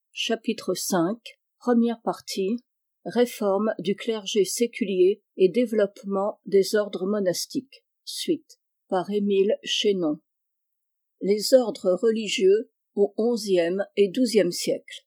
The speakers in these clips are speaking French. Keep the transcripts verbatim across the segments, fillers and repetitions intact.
Chapitre cinq. Première partie. Réforme du clergé séculier et développement des ordres monastiques. Suite. Par Émile Chénon. Les ordres religieux au onzième et douzième siècle.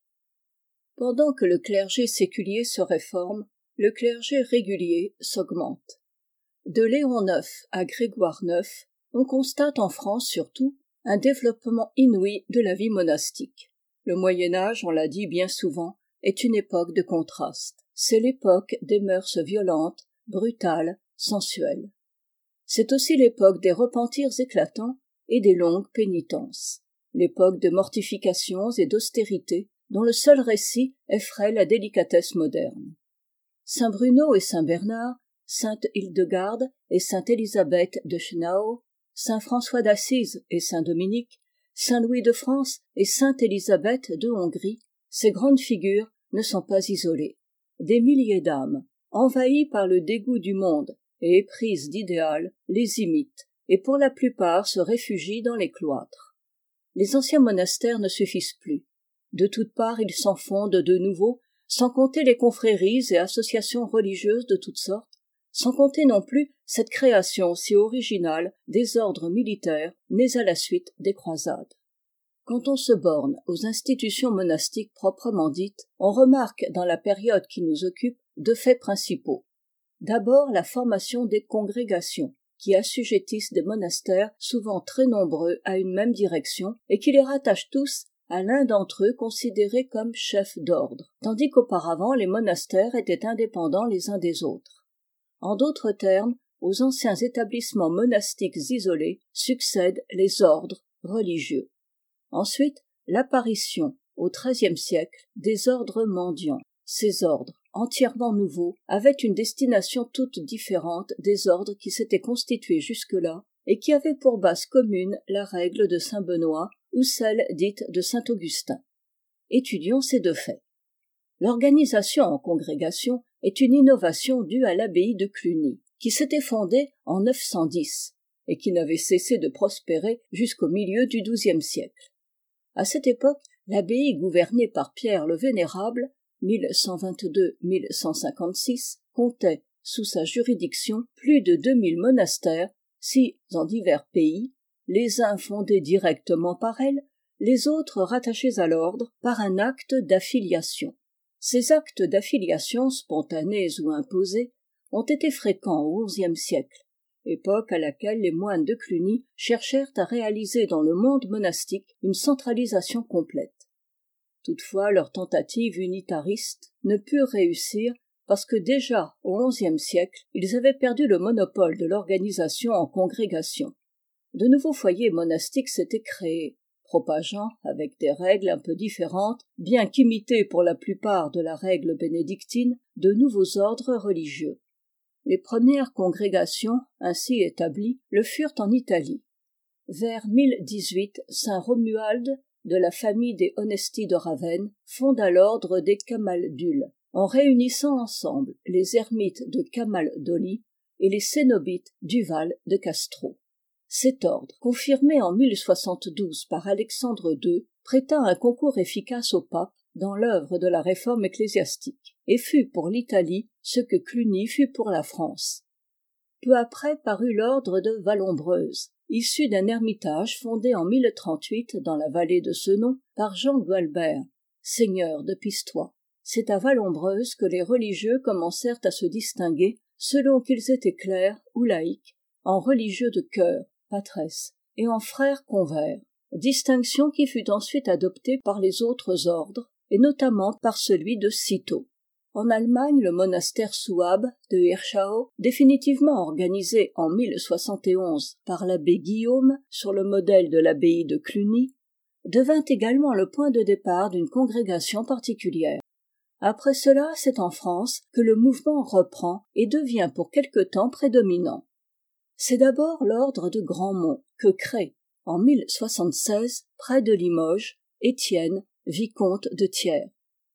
Pendant que le clergé séculier se réforme, le clergé régulier s'augmente. De Léon neuf à Grégoire neuf, on constate en France surtout un développement inouï de la vie monastique. Le Moyen-Âge, on l'a dit bien souvent, est une époque de contraste. C'est l'époque des mœurs violentes, brutales, sensuelles. C'est aussi l'époque des repentirs éclatants et des longues pénitences. L'époque de mortifications et d'austérité dont le seul récit effraie la délicatesse moderne. Saint Bruno et Saint Bernard, Sainte Hildegarde et Sainte Élisabeth de Schnau, Saint François d'Assise et Saint Dominique, Saint Louis de France et Sainte Élisabeth de Hongrie, ces grandes figures ne sont pas isolées. Des milliers d'âmes, envahies par le dégoût du monde et éprises d'idéal, les imitent et pour la plupart se réfugient dans les cloîtres. Les anciens monastères ne suffisent plus. De toutes parts ils s'en fondent de nouveaux, sans compter les confréries et associations religieuses de toutes sortes, sans compter non plus cette création si originale des ordres militaires nés à la suite des croisades. Quand on se borne aux institutions monastiques proprement dites, on remarque dans la période qui nous occupe deux faits principaux. D'abord la formation des congrégations, qui assujettissent des monastères souvent très nombreux à une même direction et qui les rattachent tous à l'un d'entre eux considéré comme chef d'ordre, tandis qu'auparavant les monastères étaient indépendants les uns des autres. En d'autres termes, aux anciens établissements monastiques isolés succèdent les ordres religieux. Ensuite, l'apparition, au treizième siècle, des ordres mendiants. Ces ordres, entièrement nouveaux, avaient une destination toute différente des ordres qui s'étaient constitués jusque-là et qui avaient pour base commune la règle de saint Benoît ou celle dite de saint Augustin. Étudions ces deux faits. L'organisation en congrégation est une innovation due à l'abbaye de Cluny, qui s'était fondée en neuf cent dix et qui n'avait cessé de prospérer jusqu'au milieu du douzième siècle. À cette époque, l'abbaye gouvernée par Pierre le Vénérable, mille cent vingt-deux à mille cent cinquante-six, comptait sous sa juridiction plus de deux mille monastères, si, en divers pays, les uns fondés directement par elle, les autres rattachés à l'ordre par un acte d'affiliation. Ces actes d'affiliation, spontanés ou imposés, ont été fréquents au onzième siècle, époque à laquelle les moines de Cluny cherchèrent à réaliser dans le monde monastique une centralisation complète. Toutefois, leurs tentatives unitaristes ne purent réussir parce que déjà au onzième siècle, ils avaient perdu le monopole de l'organisation en congrégation. De nouveaux foyers monastiques s'étaient créés, propageant, avec des règles un peu différentes, bien qu'imitées pour la plupart de la règle bénédictine, de nouveaux ordres religieux. Les premières congrégations ainsi établies le furent en Italie. Vers mille dix-huit, saint Romuald, de la famille des Onesti de Ravenne, fonda l'ordre des Camaldules, en réunissant ensemble les ermites de Camaldoli et les cénobites du Val de Castro. Cet ordre, confirmé en mille soixante-douze par Alexandre deux, prêta un concours efficace au pape dans l'œuvre de la réforme ecclésiastique, et fut pour l'Italie ce que Cluny fut pour la France. Peu après parut l'ordre de Vallombreuse, issu d'un ermitage fondé en mille trente-huit dans la vallée de ce nom par Jean Gualbert, seigneur de Pistoia. C'est à Vallombreuse que les religieux commencèrent à se distinguer selon qu'ils étaient clercs ou laïcs, en religieux de cœur, patresse, et en frères convers, distinction qui fut ensuite adoptée par les autres ordres, et notamment par celui de Cîteaux. En Allemagne, le monastère souabe de Hirschau, définitivement organisé en mille soixante et onze par l'abbé Guillaume sur le modèle de l'abbaye de Cluny, devint également le point de départ d'une congrégation particulière. Après cela, c'est en France que le mouvement reprend et devient pour quelque temps prédominant. C'est d'abord l'ordre de Grandmont que crée, en mille soixante-seize, près de Limoges, Étienne, vicomte de Thiers.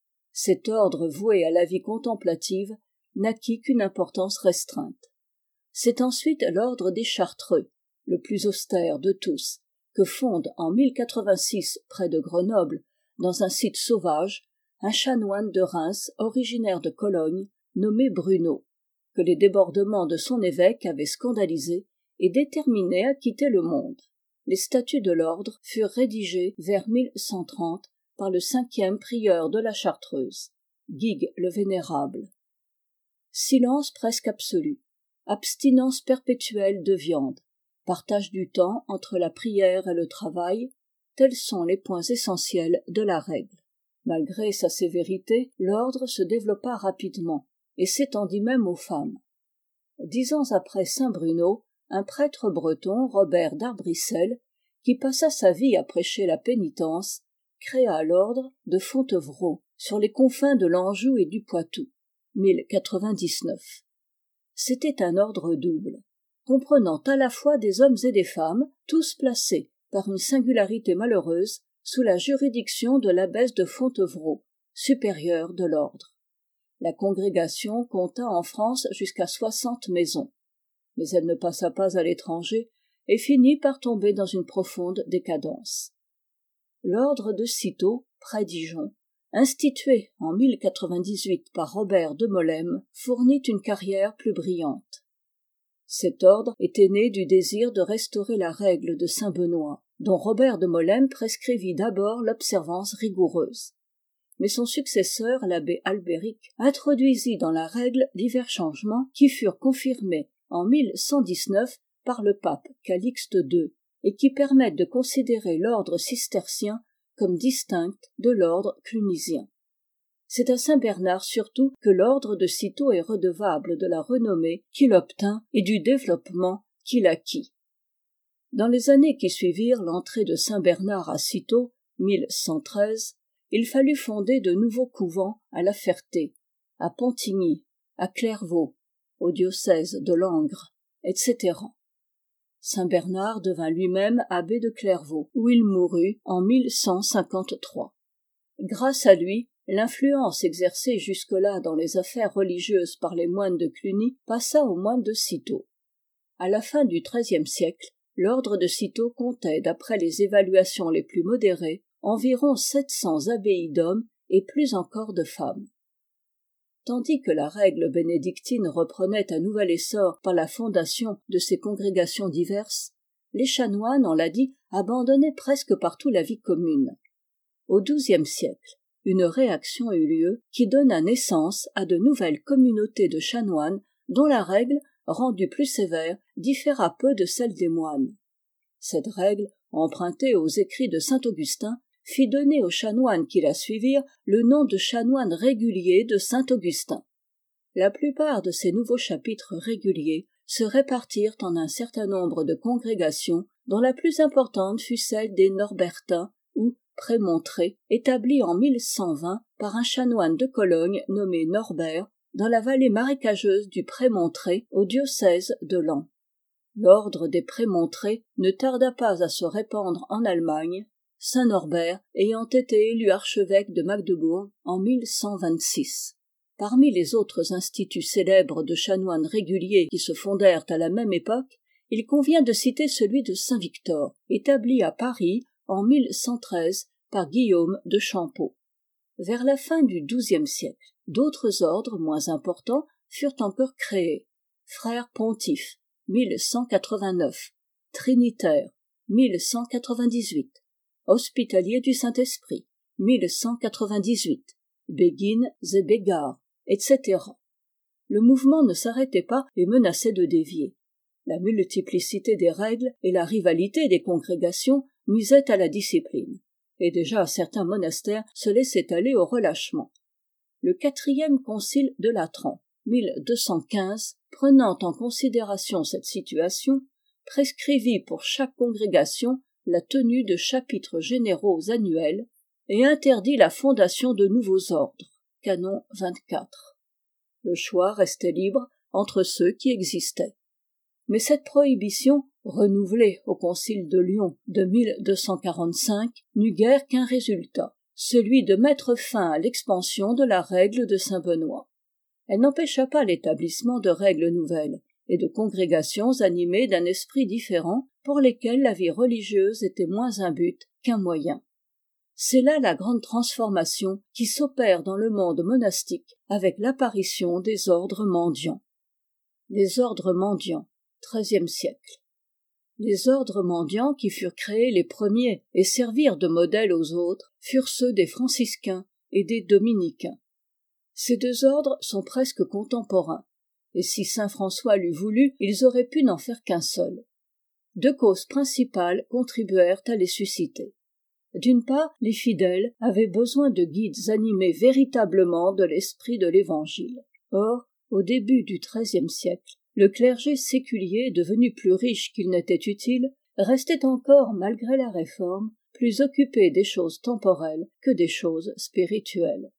Cet ordre voué à la vie contemplative n'acquit qu'une importance restreinte. C'est ensuite l'ordre des Chartreux, le plus austère de tous, que fonde en mille quatre-vingt-six près de Grenoble dans un site sauvage, un chanoine de Reims originaire de Cologne, nommé Bruno, que les débordements de son évêque avaient scandalisé et déterminé à quitter le monde. Les statuts de l'ordre furent rédigés vers mille cent trente par le cinquième prieur de la Chartreuse, Guigues le Vénérable. Silence presque absolu, abstinence perpétuelle de viande, partage du temps entre la prière et le travail, tels sont les points essentiels de la règle. Malgré sa sévérité, l'ordre se développa rapidement et s'étendit même aux femmes. Dix ans après saint Bruno, un prêtre breton, Robert d'Arbrissel, qui passa sa vie à prêcher la pénitence, créa l'ordre de Fontevraud, sur les confins de l'Anjou et du Poitou, mille quatre-vingt-dix-neuf. C'était un ordre double, comprenant à la fois des hommes et des femmes, tous placés, par une singularité malheureuse, sous la juridiction de l'abbesse de Fontevraud, supérieure de l'ordre. La congrégation compta en France jusqu'à soixante maisons, mais elle ne passa pas à l'étranger et finit par tomber dans une profonde décadence. L'ordre de Cîteaux, près Dijon, institué en mille quatre-vingt-dix-huit par Robert de Molesme, fournit une carrière plus brillante. Cet ordre était né du désir de restaurer la règle de saint Benoît, dont Robert de Molesme prescrivit d'abord l'observance rigoureuse. Mais son successeur, l'abbé Albéric, introduisit dans la règle divers changements qui furent confirmés en mille cent dix-neuf par le pape Calixte deux et qui permettent de considérer l'ordre cistercien comme distinct de l'ordre clunisien. C'est à Saint-Bernard surtout que l'ordre de Cîteaux est redevable de la renommée qu'il obtint et du développement qu'il acquit. Dans les années qui suivirent l'entrée de Saint-Bernard à Cîteaux, mille cent treize, il fallut fonder de nouveaux couvents à La Ferté, à Pontigny, à Clairvaux, au diocèse de Langres, et cetera. Saint-Bernard devint lui-même abbé de Clairvaux, où il mourut en mille cent cinquante-trois. Grâce à lui, l'influence exercée jusque-là dans les affaires religieuses par les moines de Cluny passa aux moines de Cîteaux. À la fin du treizième siècle, l'ordre de Cîteaux comptait, d'après les évaluations les plus modérées, environ sept cents abbayes d'hommes et plus encore de femmes. Tandis que la règle bénédictine reprenait un nouvel essor par la fondation de ces congrégations diverses, les chanoines, on l'a dit, abandonnaient presque partout la vie commune. Au douzième siècle, une réaction eut lieu qui donna naissance à de nouvelles communautés de chanoines dont la règle, rendue plus sévère, différa peu de celle des moines. Cette règle, empruntée aux écrits de saint Augustin, fit donner aux chanoines qui la suivirent le nom de chanoines réguliers de saint Augustin. La plupart de ces nouveaux chapitres réguliers se répartirent en un certain nombre de congrégations, dont la plus importante fut celle des Norbertins ou Prémontrés, établie en mille cent vingt par un chanoine de Cologne nommé Norbert, dans la vallée marécageuse du Prémontré au diocèse de Laon. L'ordre des Prémontrés ne tarda pas à se répandre en Allemagne, saint Norbert ayant été élu archevêque de Magdebourg en mille cent vingt-six. Parmi les autres instituts célèbres de chanoines réguliers qui se fondèrent à la même époque, il convient de citer celui de Saint-Victor, établi à Paris en mille cent treize par Guillaume de Champeaux. Vers la fin du douzième siècle, d'autres ordres moins importants furent encore créés. Frères pontifes, mille cent quatre-vingt-neuf, Trinitaires, mille cent quatre-vingt-dix-huit, Hospitaliers du Saint-Esprit, mille cent quatre-vingt-dix-huit, Béguines et Bégards, et cetera. Le mouvement ne s'arrêtait pas et menaçait de dévier. La multiplicité des règles et la rivalité des congrégations nuisaient à la discipline, et déjà certains monastères se laissaient aller au relâchement. Le quatrième concile de Latran, mille deux cent quinze, prenant en considération cette situation, prescrivit pour chaque congrégation la tenue de chapitres généraux annuels et interdit la fondation de nouveaux ordres, canon vingt-quatre. Le choix restait libre entre ceux qui existaient. Mais cette prohibition, renouvelée au concile de Lyon de mille deux cent quarante-cinq, n'eut guère qu'un résultat, celui de mettre fin à l'expansion de la règle de saint Benoît. Elle n'empêcha pas l'établissement de règles nouvelles et de congrégations animées d'un esprit différent pour lesquelles la vie religieuse était moins un but qu'un moyen. C'est là la grande transformation qui s'opère dans le monde monastique avec l'apparition des ordres mendiants. Les ordres mendiants, treizième siècle. Les ordres mendiants qui furent créés les premiers et servirent de modèle aux autres furent ceux des franciscains et des dominicains. Ces deux ordres sont presque contemporains, et si saint François l'eût voulu, ils auraient pu n'en faire qu'un seul. Deux causes principales contribuèrent à les susciter. D'une part, les fidèles avaient besoin de guides animés véritablement de l'esprit de l'Évangile. Or, au début du treizième siècle, le clergé séculier, devenu plus riche qu'il n'était utile, restait encore, malgré la réforme, plus occupé des choses temporelles que des choses spirituelles.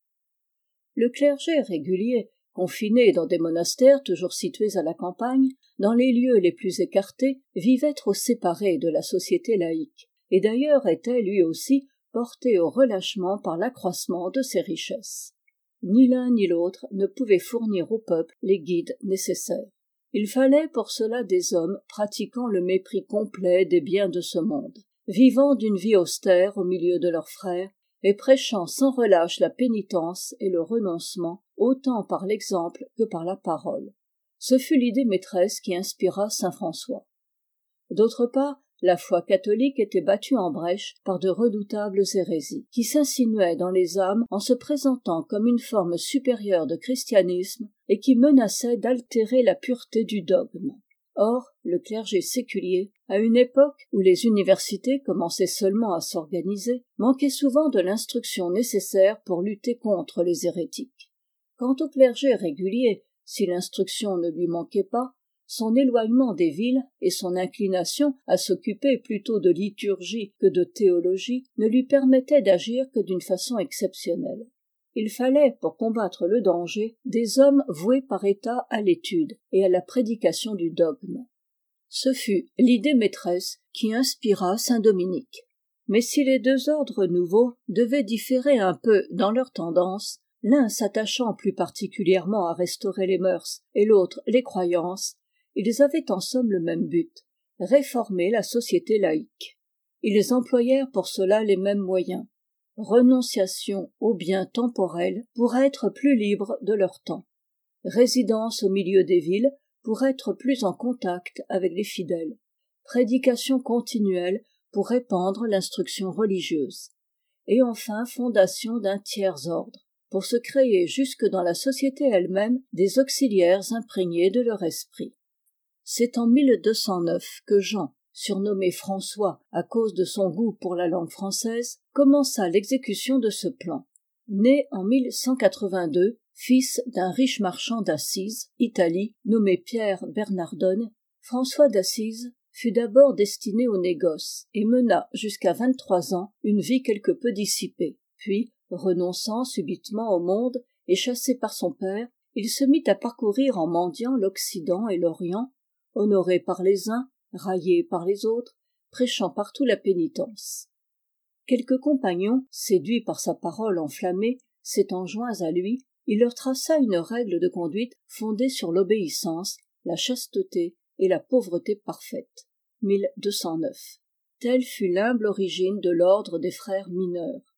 Le clergé régulier, confiné dans des monastères toujours situés à la campagne, dans les lieux les plus écartés, vivait trop séparé de la société laïque, et d'ailleurs était lui aussi porté au relâchement par l'accroissement de ses richesses. Ni l'un ni l'autre ne pouvait fournir au peuple les guides nécessaires. Il fallait pour cela des hommes pratiquant le mépris complet des biens de ce monde, vivant d'une vie austère au milieu de leurs frères, et prêchant sans relâche la pénitence et le renoncement, autant par l'exemple que par la parole. Ce fut l'idée maîtresse qui inspira saint François. D'autre part, la foi catholique était battue en brèche par de redoutables hérésies, qui s'insinuaient dans les âmes en se présentant comme une forme supérieure de christianisme et qui menaçaient d'altérer la pureté du dogme. Or, le clergé séculier, à une époque où les universités commençaient seulement à s'organiser, manquait souvent de l'instruction nécessaire pour lutter contre les hérétiques. Quant au clergé régulier, si l'instruction ne lui manquait pas, son éloignement des villes et son inclination à s'occuper plutôt de liturgie que de théologie ne lui permettaient d'agir que d'une façon exceptionnelle. Il fallait, pour combattre le danger, des hommes voués par état à l'étude et à la prédication du dogme. Ce fut l'idée maîtresse qui inspira saint Dominique. Mais si les deux ordres nouveaux devaient différer un peu dans leurs tendances, l'un s'attachant plus particulièrement à restaurer les mœurs et l'autre les croyances, ils avaient en somme le même but, réformer la société laïque. Ils employèrent pour cela les mêmes moyens, renonciation aux biens temporels pour être plus libres de leur temps, résidence au milieu des villes pour être plus en contact avec les fidèles, prédication continuelle pour répandre l'instruction religieuse, et enfin fondation d'un tiers ordre, pour se créer jusque dans la société elle-même des auxiliaires imprégnés de leur esprit. C'est en mille deux cent neuf que Jean, surnommé François à cause de son goût pour la langue française, commença l'exécution de ce plan. Né en mille cent quatre-vingt-deux, fils d'un riche marchand d'Assise, Italie, nommé Pierre Bernardone, François d'Assise fut d'abord destiné au négoce et mena jusqu'à vingt-trois ans une vie quelque peu dissipée. Puis, renonçant subitement au monde et chassé par son père, il se mit à parcourir en mendiant l'Occident et l'Orient, honoré par les uns, raillé par les autres, prêchant partout la pénitence. Quelques compagnons, séduits par sa parole enflammée, s'étant joints à lui, il leur traça une règle de conduite fondée sur l'obéissance, la chasteté et la pauvreté parfaite. mille deux cent neuf. Telle fut l'humble origine de l'ordre des frères mineurs.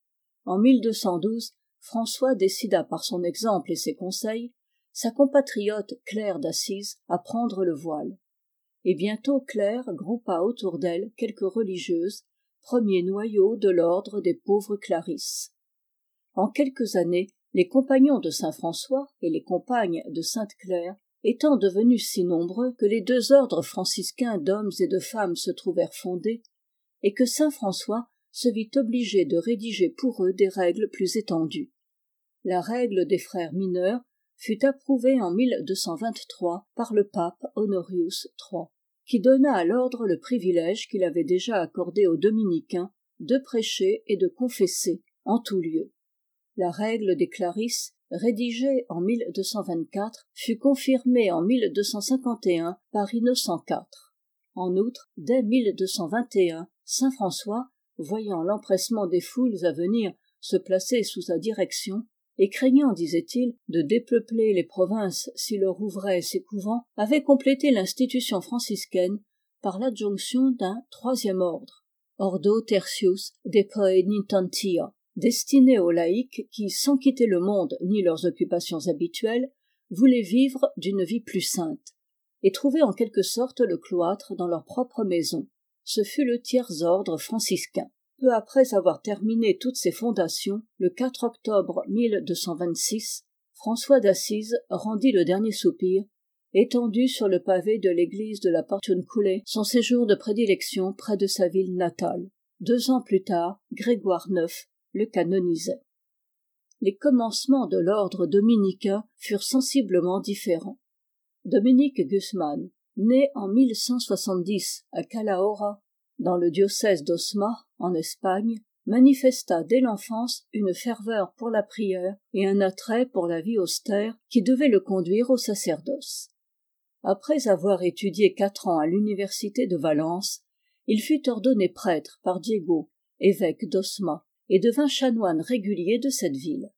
En mille deux cent douze, François décida par son exemple et ses conseils sa compatriote Claire d'Assise à prendre le voile. Et bientôt Claire groupa autour d'elle quelques religieuses, premier noyau de l'ordre des pauvres Clarisses. En quelques années, les compagnons de saint François et les compagnes de sainte Claire étant devenus si nombreux que les deux ordres franciscains d'hommes et de femmes se trouvèrent fondés, et que saint François se vit obligé de rédiger pour eux des règles plus étendues. La règle des frères mineurs fut approuvée en mille deux cent vingt-trois par le pape Honorius trois, qui donna à l'ordre le privilège qu'il avait déjà accordé aux dominicains de prêcher et de confesser en tout lieu. La règle des Clarisses, rédigée en mille deux cent vingt-quatre, fut confirmée en mille deux cent cinquante et un par Innocent quatre. En outre, dès mille deux cent vingt et un, saint François, voyant l'empressement des foules à venir se placer sous sa direction, et craignant, disait-il, de dépeupler les provinces s'il leur ouvrait ses couvents, avait complété l'institution franciscaine par l'adjonction d'un troisième ordre, Ordo Tertius de Poenitentia, destiné aux laïcs qui, sans quitter le monde ni leurs occupations habituelles, voulaient vivre d'une vie plus sainte, et trouver en quelque sorte le cloître dans leur propre maison. Ce fut le tiers ordre franciscain. Peu après avoir terminé toutes ses fondations, le quatre octobre mille deux cent vingt-six, François d'Assise rendit le dernier soupir, étendu sur le pavé de l'église de la Portiunculae, son séjour de prédilection près de sa ville natale. Deux ans plus tard, Grégoire neuf le canonisait. Les commencements de l'ordre dominicain furent sensiblement différents. Dominique Guzman, né en mille cent soixante-dix à Calahorra, dans le diocèse d'Osma, en Espagne, manifesta dès l'enfance une ferveur pour la prière et un attrait pour la vie austère qui devait le conduire au sacerdoce. Après avoir étudié quatre ans à l'université de Valence, il fut ordonné prêtre par Diego, évêque d'Osma, et devint chanoine régulier de cette ville.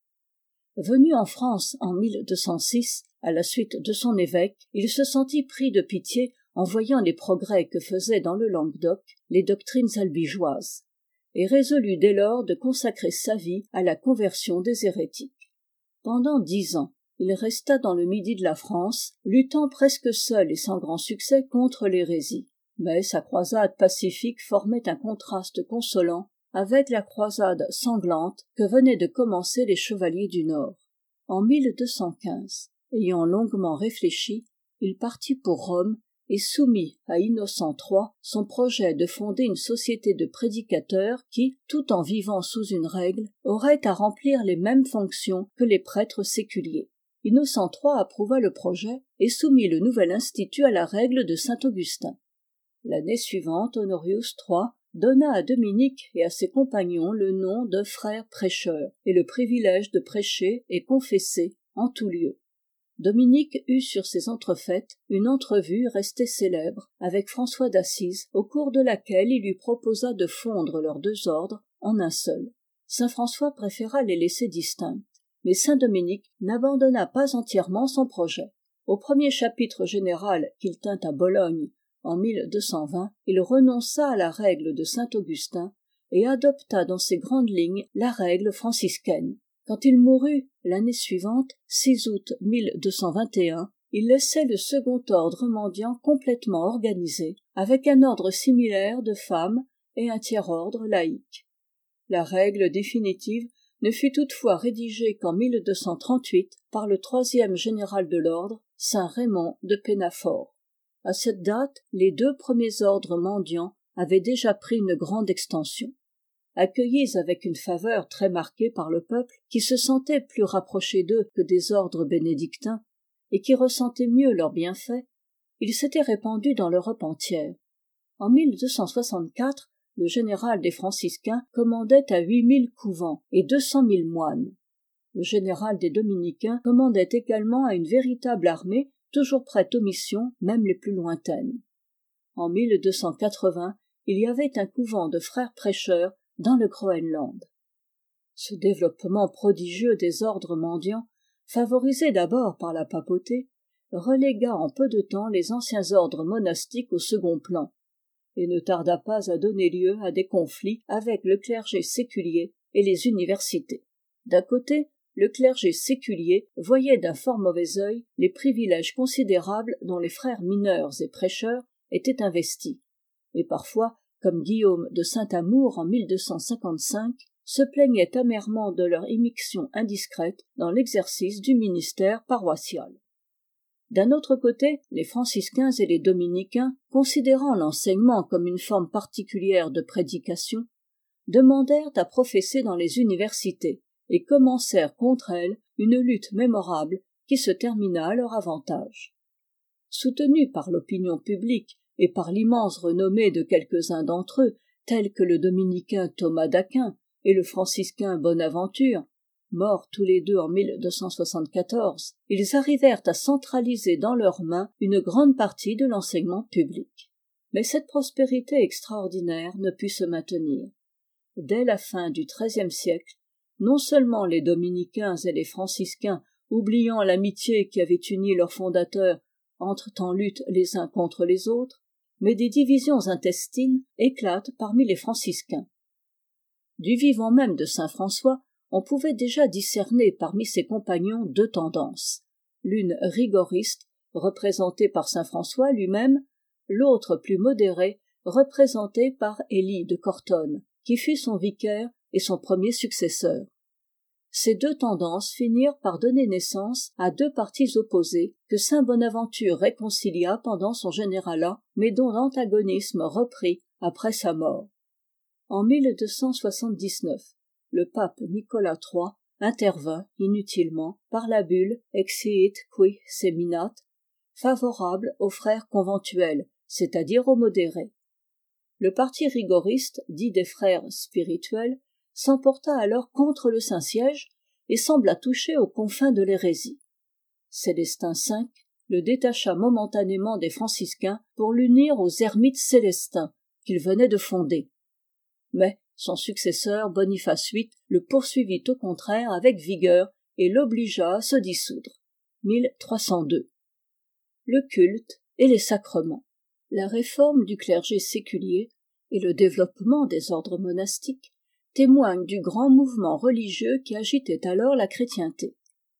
Venu en France en mille deux cent six, à la suite de son évêque, il se sentit pris de pitié en voyant les progrès que faisaient dans le Languedoc les doctrines albigeoises, et résolut dès lors de consacrer sa vie à la conversion des hérétiques. Pendant dix ans, il resta dans le midi de la France, luttant presque seul et sans grand succès contre l'hérésie. Mais sa croisade pacifique formait un contraste consolant avec la croisade sanglante que venaient de commencer les chevaliers du Nord. En mille deux cent quinze, ayant longuement réfléchi, il partit pour Rome et soumit à Innocent trois son projet de fonder une société de prédicateurs qui, tout en vivant sous une règle, aurait à remplir les mêmes fonctions que les prêtres séculiers. Innocent trois approuva le projet et soumit le nouvel institut à la règle de saint Augustin. L'année suivante, Honorius trois donna à Dominique et à ses compagnons le nom de frères prêcheurs et le privilège de prêcher et confesser en tout lieu. Dominique eut sur ces entrefaites une entrevue restée célèbre avec François d'Assise, au cours de laquelle il lui proposa de fondre leurs deux ordres en un seul. Saint François préféra les laisser distincts, mais saint Dominique n'abandonna pas entièrement son projet. Au premier chapitre général qu'il tint à Bologne en mille deux cent vingt, il renonça à la règle de saint Augustin et adopta dans ses grandes lignes la règle franciscaine. Quand il mourut l'année suivante, six août mille deux cent vingt et un, il laissait le second ordre mendiant complètement organisé, avec un ordre similaire de femmes et un tiers-ordre laïque. La règle définitive ne fut toutefois rédigée qu'en mille deux cent trente-huit par le troisième général de l'ordre, saint Raymond de Pénafort. À cette date, les deux premiers ordres mendiants avaient déjà pris une grande extension. Accueillis avec une faveur très marquée par le peuple, qui se sentait plus rapproché d'eux que des ordres bénédictins, et qui ressentait mieux leurs bienfaits, ils s'étaient répandus dans l'Europe entière. En mille deux cent soixante-quatre, le général des franciscains commandait à huit mille couvents et deux cent mille moines. Le général des dominicains commandait également à une véritable armée, toujours prête aux missions, même les plus lointaines. En mille deux cent quatre-vingts, il y avait un couvent de frères prêcheurs dans le Groenland. Ce développement prodigieux des ordres mendiants, favorisé d'abord par la papauté, relégua en peu de temps les anciens ordres monastiques au second plan, et ne tarda pas à donner lieu à des conflits avec le clergé séculier et les universités. D'un côté, le clergé séculier voyait d'un fort mauvais œil les privilèges considérables dont les frères mineurs et prêcheurs étaient investis, et parfois, comme Guillaume de Saint-Amour en mille deux cent cinquante-cinq, se plaignait amèrement de leur immixtion indiscrète dans l'exercice du ministère paroissial. D'un autre côté, les franciscains et les dominicains, considérant l'enseignement comme une forme particulière de prédication, demandèrent à professer dans les universités et commencèrent contre elles une lutte mémorable qui se termina à leur avantage. Soutenus par l'opinion publique et par l'immense renommée de quelques-uns d'entre eux, tels que le dominicain Thomas d'Aquin et le franciscain Bonaventure, morts tous les deux en mille deux cent soixante-quatorze, ils arrivèrent à centraliser dans leurs mains une grande partie de l'enseignement public. Mais cette prospérité extraordinaire ne put se maintenir. Dès la fin du treizième siècle, non seulement les dominicains et les franciscains, oubliant l'amitié qui avait uni leurs fondateurs, entrent en lutte les uns contre les autres, mais des divisions intestines éclatent parmi les franciscains. Du vivant même de saint François, on pouvait déjà discerner parmi ses compagnons deux tendances, l'une rigoriste, représentée par saint François lui-même, l'autre plus modérée, représentée par Élie de Cortone, qui fut son vicaire et son premier successeur. Ces deux tendances finirent par donner naissance à deux partis opposés que saint Bonaventure réconcilia pendant son généralat, mais dont l'antagonisme reprit après sa mort. En mille deux cent soixante-dix-neuf, le pape Nicolas trois intervint inutilement par la bulle Exiit qui seminat, favorable aux frères conventuels, c'est-à-dire aux modérés. Le parti rigoriste, dit des frères spirituels, s'emporta alors contre le Saint-Siège et sembla toucher aux confins de l'hérésie. Célestin cinq le détacha momentanément des franciscains pour l'unir aux ermites célestins qu'il venait de fonder. Mais son successeur Boniface huit le poursuivit au contraire avec vigueur et l'obligea à se dissoudre. mille trois cent deux. Le culte et les sacrements. La réforme du clergé séculier et le développement des ordres monastiques témoignent du grand mouvement religieux qui agitait alors la chrétienté.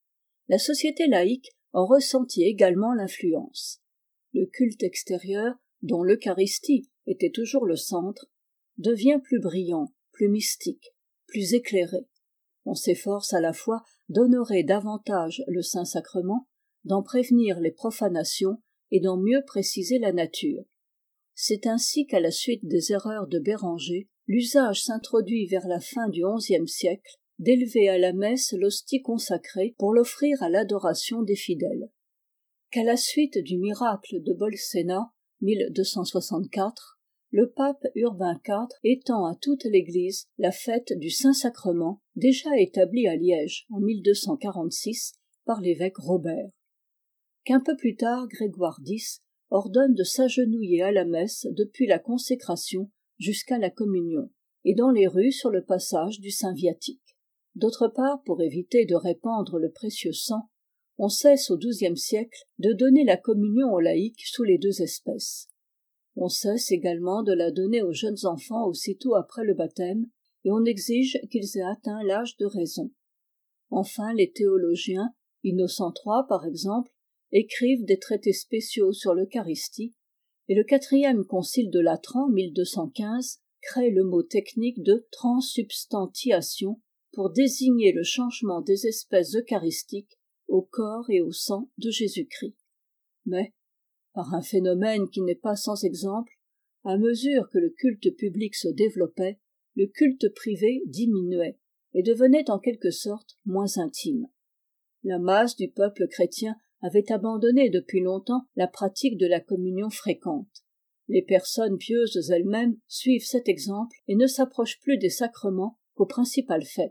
La société laïque en ressentit également l'influence. Le culte extérieur, dont l'Eucharistie était toujours le centre, devient plus brillant, plus mystique, plus éclairé. On s'efforce à la fois d'honorer davantage le Saint-Sacrement, d'en prévenir les profanations et d'en mieux préciser la nature. C'est ainsi qu'à la suite des erreurs de Béranger, l'usage s'introduit vers la fin du onzième siècle d'élever à la messe l'hostie consacrée pour l'offrir à l'adoration des fidèles. Qu'à la suite du miracle de Bolsena, mille deux cent soixante-quatre, le pape Urbain quatre étend à toute l'Église la fête du Saint-Sacrement, déjà établie à Liège en mille deux cent quarante-six par l'évêque Robert. Qu'un peu plus tard, Grégoire dix ordonne de s'agenouiller à la messe depuis la consécration jusqu'à la communion, et dans les rues sur le passage du Saint-Viatique. D'autre part, pour éviter de répandre le précieux sang, on cesse au douzième siècle de donner la communion aux laïcs sous les deux espèces. On cesse également de la donner aux jeunes enfants aussitôt après le baptême, et on exige qu'ils aient atteint l'âge de raison. Enfin, les théologiens, Innocent trois par exemple, écrivent des traités spéciaux sur l'Eucharistie, et le quatrième concile de Latran, mille deux cent quinze, crée le mot technique de transsubstantiation pour désigner le changement des espèces eucharistiques au corps et au sang de Jésus-Christ. Mais, par un phénomène qui n'est pas sans exemple, à mesure que le culte public se développait, le culte privé diminuait et devenait en quelque sorte moins intime. La masse du peuple chrétien avait abandonné depuis longtemps la pratique de la communion fréquente. Les personnes pieuses elles-mêmes suivent cet exemple et ne s'approchent plus des sacrements qu'aux principales fêtes.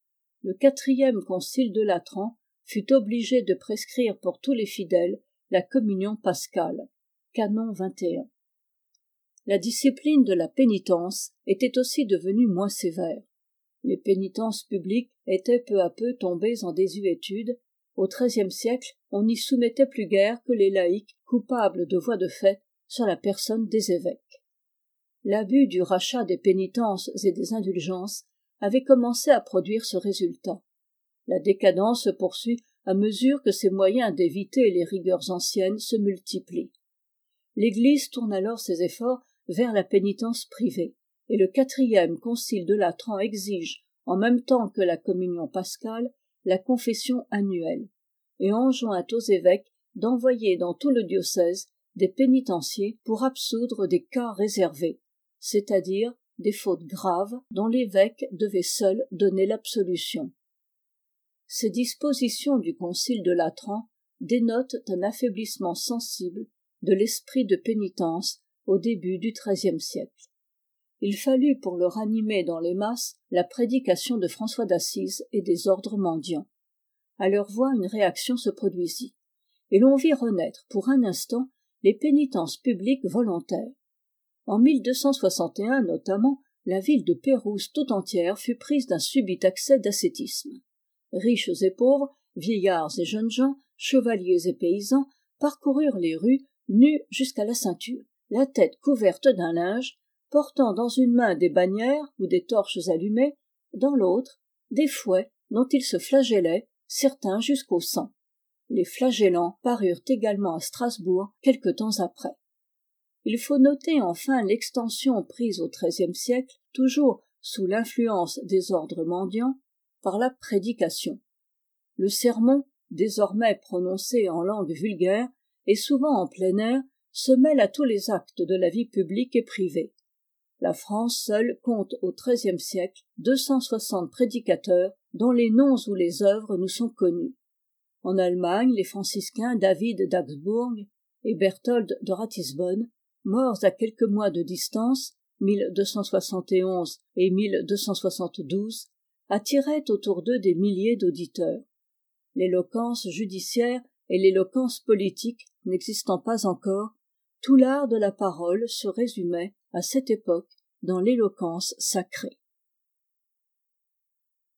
Le quatrième concile de Latran fut obligé de prescrire pour tous les fidèles la communion pascale, canon vingt et un. La discipline de la pénitence était aussi devenue moins sévère. Les pénitences publiques étaient peu à peu tombées en désuétude. Au treizième siècle, on n'y soumettait plus guère que les laïcs coupables de voies de fait sur la personne des évêques. L'abus du rachat des pénitences et des indulgences avait commencé à produire ce résultat. La décadence se poursuit à mesure que ces moyens d'éviter les rigueurs anciennes se multiplient. L'Église tourne alors ses efforts vers la pénitence privée, et le quatrième concile de Latran exige, en même temps que la communion pascale, la confession annuelle, et enjoint aux évêques d'envoyer dans tout le diocèse des pénitenciers pour absoudre des cas réservés, c'est-à-dire des fautes graves dont l'évêque devait seul donner l'absolution. Ces dispositions du concile de Latran dénotent un affaiblissement sensible de l'esprit de pénitence au début du treizième siècle. Il fallut pour le ranimer dans les masses la prédication de François d'Assise et des ordres mendiants. À leur voix, une réaction se produisit, et l'on vit renaître pour un instant les pénitences publiques volontaires. En mille deux cent soixante et un notamment, la ville de Pérouse tout entière fut prise d'un subit accès d'ascétisme. Riches et pauvres, vieillards et jeunes gens, chevaliers et paysans parcoururent les rues nus jusqu'à la ceinture, la tête couverte d'un linge, portant dans une main des bannières ou des torches allumées, dans l'autre des fouets dont ils se flagellaient, certains jusqu'au sang. Les flagellants parurent également à Strasbourg quelque temps après. Il faut noter enfin l'extension prise au treizième siècle, toujours sous l'influence des ordres mendiants, par la prédication. Le sermon, désormais prononcé en langue vulgaire et souvent en plein air, se mêle à tous les actes de la vie publique et privée. La France seule compte au treizième siècle deux cent soixante prédicateurs dont les noms ou les œuvres nous sont connus. En Allemagne, les franciscains David d'Augsbourg et Berthold de Ratisbonne, morts à quelques mois de distance, mille deux cent soixante et onze et mille deux cent soixante-douze, attiraient autour d'eux des milliers d'auditeurs. L'éloquence judiciaire et l'éloquence politique n'existant pas encore, tout l'art de la parole se résumait, à cette époque, dans l'éloquence sacrée.